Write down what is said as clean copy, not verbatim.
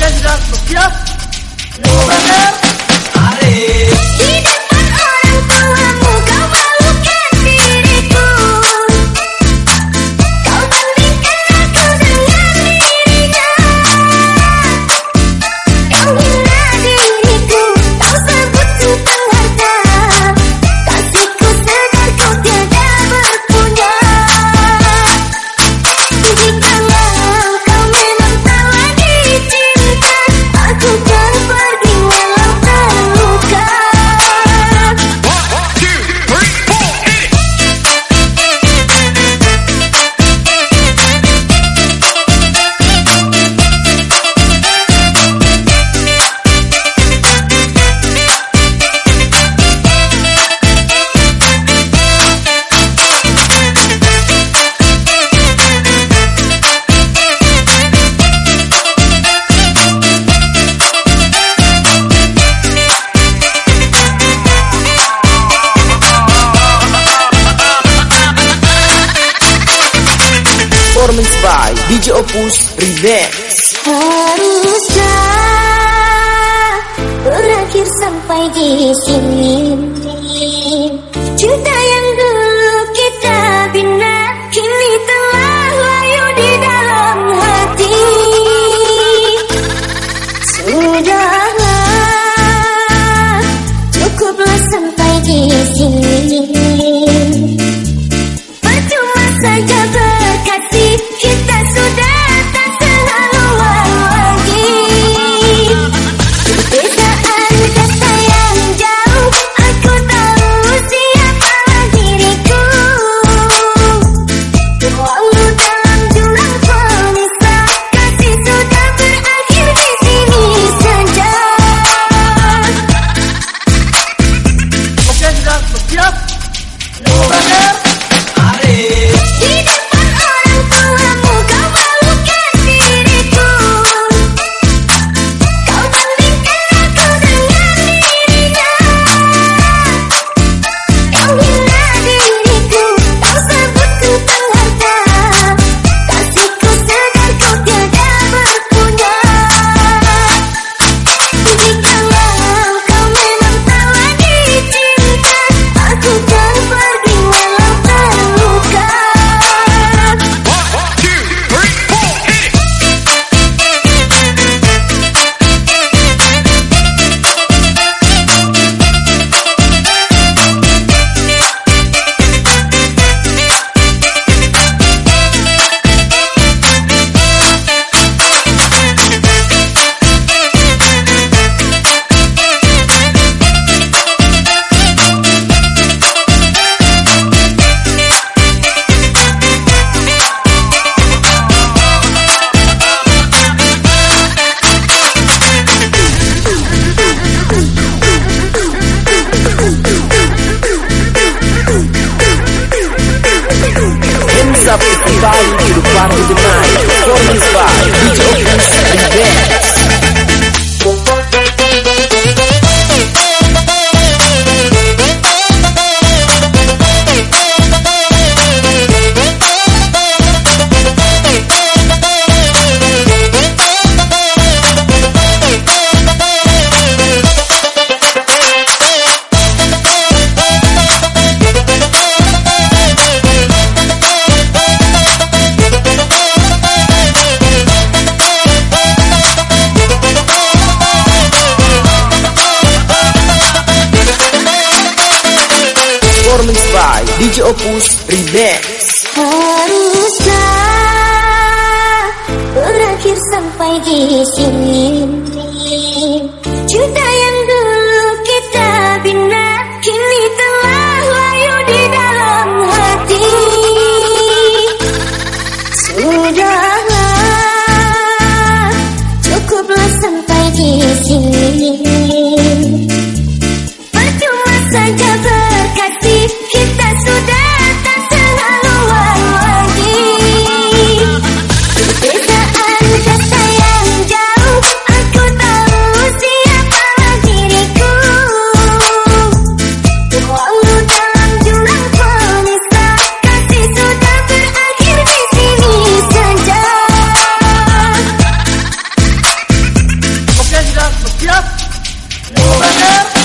sudah siap? Mau bener? Mari. Di depan orang tuamu kau malukan diriku. Kau bandingkan aku dengan dirinya. Kau hina diriku, kau sebut tentang harta. Kasihku sedar kau tiada berpunya. Jikalau kau memang tak lagi cinta, aku kan pergi walau terluka. Performance by DJ Opus Remix. Haruskah berakhir sampai di sini? Cinta yang dulu kita bina kini telah layu di dalam hati. Sudahlah, cukuplah sampai di sini. Percuma saja berkasih, kita sudah tak selaluan lagi. Perbezaan kata yang jauh, aku tahu siapalah diriku. Walau dalam jurang pemisah, kasih sudah berakhir di sini saja. Oke, sudah siap? Mau bener? Mari. Di depan orang tuamu kau malukan diriku. Kau bandingkan aku dengan dirinya. Kau hina diriku, kau sebut tentang harta. Kasihku sedar kau tiada berpunya. Jikalau kau memang tak lagi cinta, aku kan pergi walau terluka. Hands up everybody to the party tonight. Performance by DJ Opus Remix. Performance by DJ Opus Remix. Haruskah berakhir sampai di sini? Cinta yang dulu kita bina kini telah layu di dalam hati. Sudahlah, cukuplah sampai di sini. Percuma saja berkasih, kita sudah tak selaluan lagi. Perbezaan kata yang jauh, aku tahu siapalah diriku. Walau dalam jurang pemisah, kasih sudah berakhir di sini saja. Bersiap. Bersiap.